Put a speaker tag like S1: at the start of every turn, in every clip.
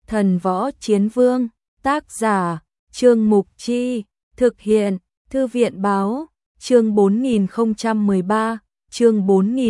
S1: Thần Võ Chiến Vương, tác giả, Trương Mục Chi, thực hiện, Thư viện Báo, chương 4013, chương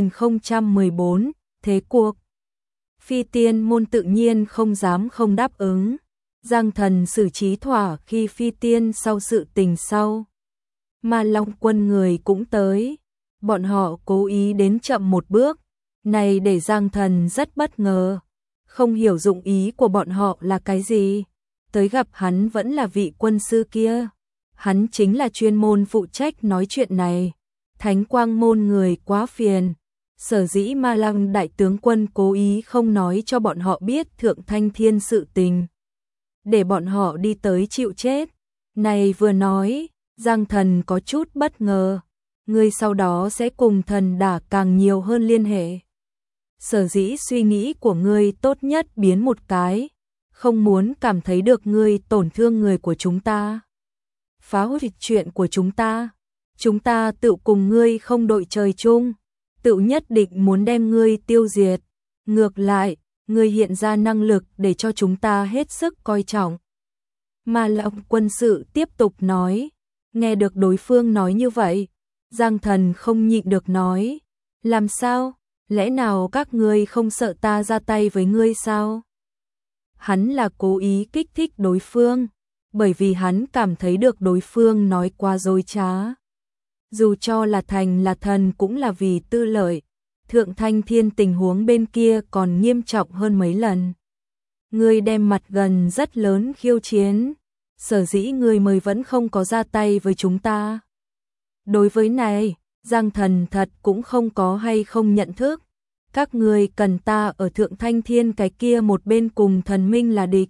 S1: 4014, thế cuộc. Phi Tiên môn tự nhiên không dám không đáp ứng. Giang Thần xử trí thỏa khi Phi Tiên sau sự tình sau. Mà Long Quân người cũng tới. Bọn họ cố ý đến chậm một bước. Này để Giang Thần rất bất ngờ. Không hiểu dụng ý của bọn họ là cái gì. Tới gặp hắn vẫn là vị quân sư kia. Hắn chính là chuyên môn phụ trách nói chuyện này. Thánh Quang môn người quá phiền. Sở dĩ Ma Lăng đại tướng quân cố ý không nói cho bọn họ biết Thượng Thanh Thiên sự tình. Để bọn họ đi tới chịu chết. Này vừa nói, Giang Thần có chút bất ngờ. Ngươi sau đó sẽ cùng thần đả càng nhiều hơn liên hệ. Sở dĩ suy nghĩ của ngươi tốt nhất biến một cái. Không muốn cảm thấy được ngươi tổn thương người của chúng ta. Phá hủy chuyện của chúng ta. Chúng ta tự cùng ngươi không đội trời chung. Tự nhất định muốn đem ngươi tiêu diệt. Ngược lại, ngươi hiện ra năng lực để cho chúng ta hết sức coi trọng. Mà Long quân sự tiếp tục nói. Nghe được đối phương nói như vậy, Giang Thần không nhịn được nói. Làm sao? Lẽ nào các ngươi không sợ ta ra tay với ngươi sao? Hắn là cố ý kích thích đối phương, bởi vì hắn cảm thấy được đối phương nói quá dối trá. Dù cho là thành là thần cũng là vì tư lợi. Thượng Thanh Thiên tình huống bên kia còn nghiêm trọng hơn mấy lần. Ngươi đem mặt gần rất lớn khiêu chiến. Sở dĩ ngươi mới vẫn không có ra tay với chúng ta. Đối với này, Giang Thần thật cũng không có hay không nhận thức. Các ngươi cần ta ở Thượng Thanh Thiên cái kia một bên cùng thần minh là địch.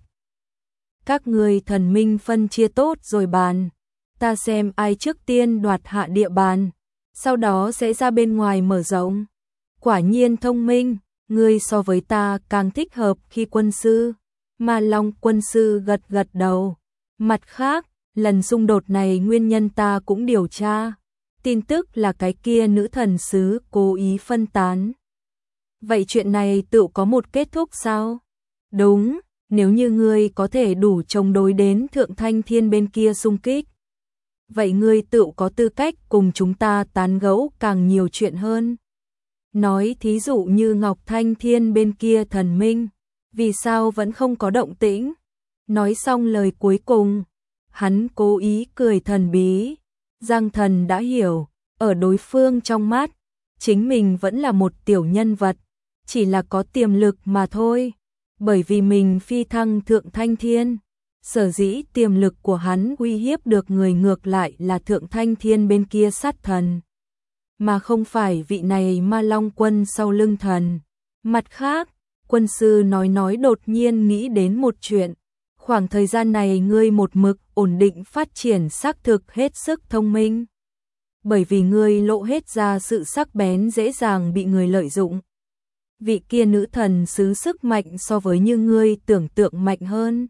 S1: Các ngươi thần minh phân chia tốt rồi bàn. Ta xem ai trước tiên đoạt hạ địa bàn. Sau đó sẽ ra bên ngoài mở rộng. Quả nhiên thông minh, ngươi so với ta càng thích hợp khi quân sư. Mà Long quân sư gật gật đầu. Mặt khác, lần xung đột này nguyên nhân ta cũng điều tra. Tin tức là cái kia nữ thần sứ cố ý phân tán. Vậy chuyện này tự có một kết thúc sao? Đúng, nếu như ngươi có thể đủ chống đối đến Thượng Thanh Thiên bên kia xung kích. Vậy ngươi tự có tư cách cùng chúng ta tán gẫu càng nhiều chuyện hơn. Nói thí dụ như Ngọc Thanh Thiên bên kia thần minh, vì sao vẫn không có động tĩnh? Nói xong lời cuối cùng, hắn cố ý cười thần bí. Giang Thần đã hiểu, ở đối phương trong mắt, chính mình vẫn là một tiểu nhân vật, chỉ là có tiềm lực mà thôi. Bởi vì mình phi thăng Thượng Thanh Thiên, sở dĩ tiềm lực của hắn uy hiếp được người ngược lại là Thượng Thanh Thiên bên kia sát thần. Mà không phải vị này Ma Long quân sau lưng thần. Mặt khác, quân sư nói đột nhiên nghĩ đến một chuyện. Khoảng thời gian này ngươi một mực ổn định phát triển xác thực hết sức thông minh. Bởi vì ngươi lộ hết ra sự sắc bén dễ dàng bị người lợi dụng. Vị kia nữ thần sứ sức mạnh so với như ngươi tưởng tượng mạnh hơn.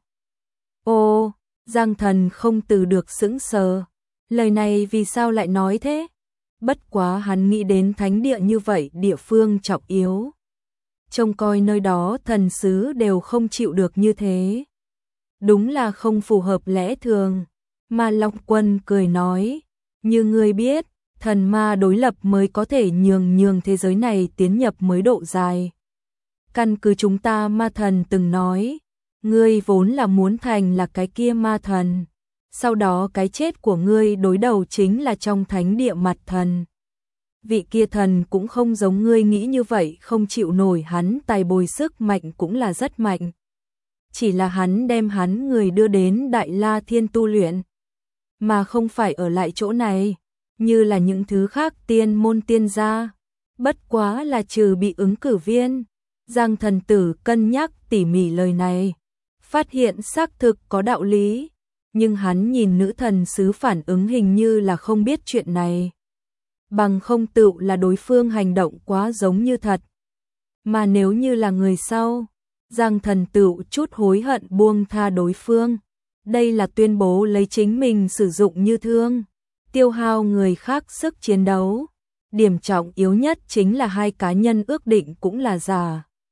S1: Ô, Giang Thần không từ được sững sờ. Lời này vì sao lại nói thế? Bất quá hắn nghĩ đến thánh địa như vậy địa phương trọng yếu. Trông coi nơi đó thần sứ đều không chịu được như thế. Đúng là không phù hợp lẽ thường. Mà Long Quân cười nói, như ngươi biết, thần ma đối lập mới có thể nhường thế giới này tiến nhập mới độ dài. Căn cứ chúng ta ma thần từng nói, ngươi vốn là muốn thành là cái kia ma thần. Sau đó cái chết của ngươi đối đầu chính là trong thánh địa mặt thần. Vị kia thần cũng không giống ngươi nghĩ như vậy, không chịu nổi, hắn tài bồi sức mạnh cũng là rất mạnh. Chỉ là hắn đem hắn người đưa đến Đại La Thiên tu luyện, mà không phải ở lại chỗ này, như là những thứ khác tiên môn tiên gia. Bất quá là trừ bị ứng cử viên. Giang Thần tử cân nhắc tỉ mỉ lời này, phát hiện xác thực có đạo lý, nhưng hắn nhìn nữ thần sứ phản ứng hình như là không biết chuyện này. Bằng không tự là đối phương hành động quá giống như thật. Mà nếu như là người sau, Giang Thần tự chút hối hận buông tha đối phương. Đây là tuyên bố lấy chính mình sử dụng như thương, tiêu hao người khác sức chiến đấu. Điểm trọng yếu nhất chính là hai cá nhân ước định cũng là giả.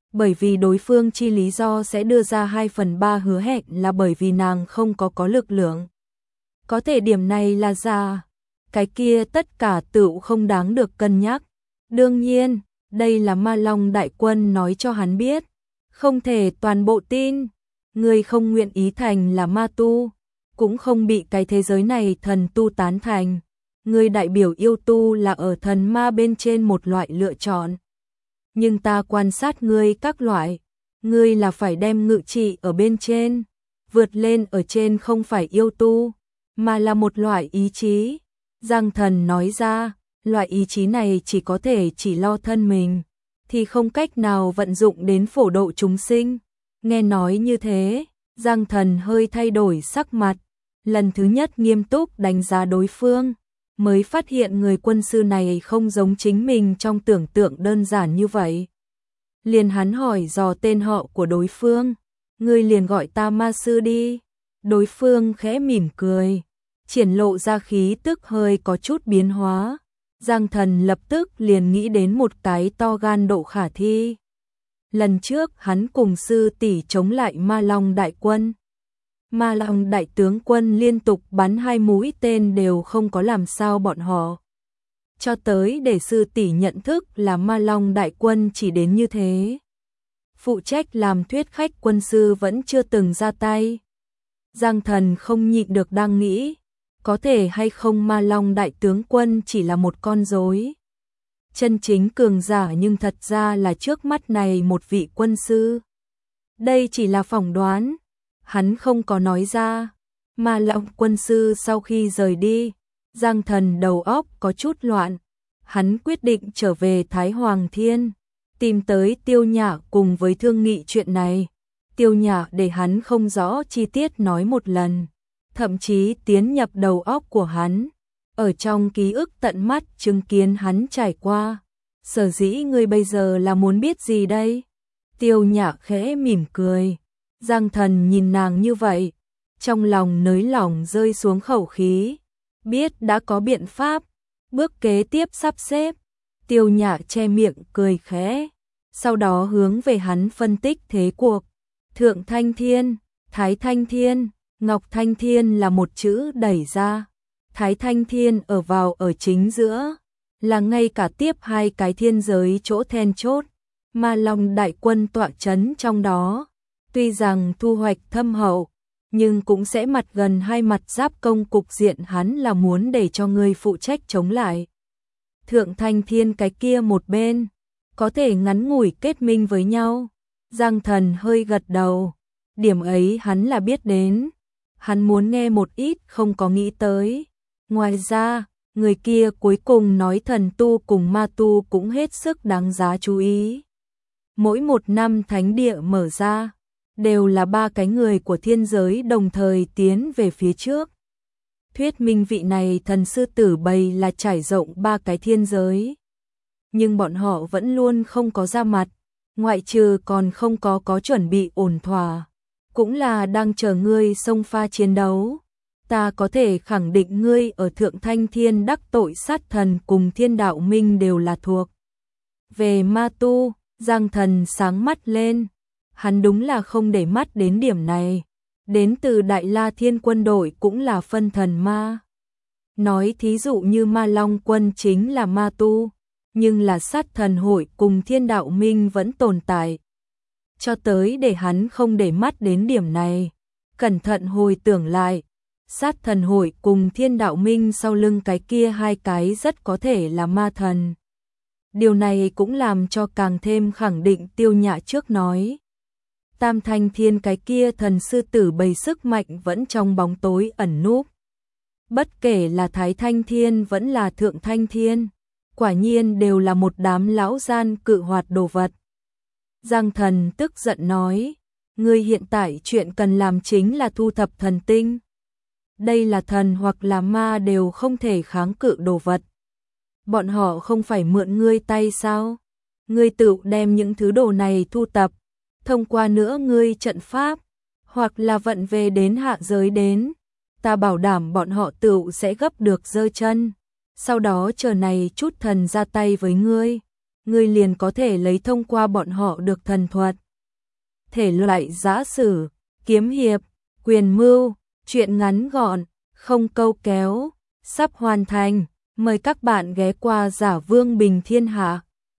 S1: bởi vì đối phương chi lý do sẽ đưa ra 2/3 hứa hẹn là bởi vì nàng không có lực lượng. Có thể điểm này là giả, cái kia tất cả tựu không đáng được cân nhắc. Đương nhiên, đây là Ma Long đại quân nói cho hắn biết, không thể toàn bộ tin. Người không nguyện ý thành là ma tu, cũng không bị cái thế giới này thần tu tán thành. Người đại biểu yêu tu là ở thần ma bên trên một loại lựa chọn. Nhưng ta quan sát ngươi các loại, ngươi là phải đem ngự trị ở bên trên, vượt lên ở trên không phải yêu tu, mà là một loại ý chí. Giang Thần nói ra, loại ý chí này chỉ có thể chỉ lo thân mình, thì không cách nào vận dụng đến phổ độ chúng sinh. Nghe nói như thế, Giang Thần hơi thay đổi sắc mặt, lần thứ nhất nghiêm túc đánh giá đối phương, mới phát hiện người quân sư này không giống chính mình trong tưởng tượng đơn giản như vậy. Liền hắn hỏi dò tên họ của đối phương, ngươi liền gọi ta ma sư đi. Đối phương khẽ mỉm cười, triển lộ ra khí tức hơi có chút biến hóa. Giang Thần lập tức liền nghĩ đến một cái to gan độ khả thi. Lần trước hắn cùng sư tỷ chống lại Ma Long đại quân. Ma Long đại tướng quân liên tục bắn 2 mũi tên đều không có làm sao bọn họ. Cho tới để sư tỷ nhận thức là Ma Long đại quân chỉ đến như thế. Phụ trách làm thuyết khách quân sư vẫn chưa từng ra tay. Giang Thần không nhịn được đang nghĩ, có thể hay không Ma Long đại tướng quân chỉ là một con rối. Chân chính cường giả nhưng thật ra là trước mắt này một vị quân sư. Đây chỉ là phỏng đoán, hắn không có nói ra. Ma Long quân sư sau khi rời đi, Giang Thần đầu óc có chút loạn. Hắn quyết định trở về Thái Hoàng Thiên, tìm tới Tiêu Nhã cùng với thương nghị chuyện này. Tiêu Nhã để hắn không rõ chi tiết nói một lần, thậm chí tiến nhập đầu óc của hắn, ở trong ký ức tận mắt chứng kiến hắn trải qua. Sở dĩ ngươi bây giờ là muốn biết gì đây? Tiêu Nhã khẽ mỉm cười. Giang Thần nhìn nàng như vậy, trong lòng nới lỏng rơi xuống khẩu khí, biết đã có biện pháp, bước kế tiếp sắp xếp. Tiêu Nhã che miệng cười khẽ, sau đó hướng về hắn phân tích thế cuộc. Thượng Thanh Thiên, Thái Thanh Thiên, Ngọc Thanh Thiên là một chữ đẩy ra. Thái Thanh Thiên ở vào ở chính giữa, là ngay cả tiếp 2 cái thiên giới chỗ then chốt. Ma Long đại quân tọa chấn trong đó, tuy rằng thu hoạch thâm hậu, nhưng cũng sẽ mặt gần 2 mặt giáp công. Cục diện hắn là muốn để cho người phụ trách chống lại. Thượng Thanh Thiên cái kia một bên, có thể ngắn ngủi kết minh với nhau. Giang Thần hơi gật đầu, điểm ấy hắn là biết đến. Hắn muốn nghe một ít không có nghĩ tới. Ngoài ra, người kia cuối cùng nói thần tu cùng ma tu cũng hết sức đáng giá chú ý. Mỗi một năm thánh địa mở ra, đều là 3 cái người của thiên giới đồng thời tiến về phía trước. Thuyết minh vị này thần sư tử bầy là trải rộng 3 cái thiên giới. Nhưng bọn họ vẫn luôn không có ra mặt, ngoại trừ còn không có chuẩn bị ổn thỏa, cũng là đang chờ ngươi xông pha chiến đấu. Ta có thể khẳng định ngươi ở Thượng Thanh Thiên đắc tội sát thần cùng Thiên Đạo Minh đều là thuộc về ma tu. Giang Thần sáng mắt lên, hắn đúng là không để mắt đến điểm này. Đến từ Đại La Thiên quân đội cũng là phân thần ma. Nói thí dụ như Ma Long quân chính là ma tu, nhưng là sát thần hội cùng Thiên Đạo Minh vẫn tồn tại. Cho tới để hắn không để mắt đến điểm này, cẩn thận hồi tưởng lại, sát thần hội cùng Thiên Đạo Minh sau lưng cái kia 2 cái rất có thể là ma thần. Điều này cũng làm cho càng thêm khẳng định Tiêu Nhã trước nói. Tam Thanh Thiên cái kia thần sư tử bầy sức mạnh vẫn trong bóng tối ẩn núp. Bất kể là Thái Thanh Thiên vẫn là Thượng Thanh Thiên, quả nhiên đều là một đám lão gian cự hoạt đồ vật. Giang Thần tức giận nói, ngươi hiện tại chuyện cần làm chính là thu thập thần tinh. Đây là thần hoặc là ma đều không thể kháng cự đồ vật. Bọn họ không phải mượn ngươi tay sao? Ngươi tự đem những thứ đồ này thu tập, thông qua nữa ngươi trận pháp, hoặc là vận về đến hạ giới đến. Ta bảo đảm bọn họ tự sẽ gấp được giơ chân. Sau đó chờ này chút thần ra tay với ngươi. ngươi liền có thể lấy thông qua bọn họ được thần thuật. Thể loại giã sử, kiếm hiệp, quyền mưu, truyện ngắn gọn, không câu kéo, sắp hoàn thành. Mời các bạn ghé qua Giả Vương Bình Thiên Hạ.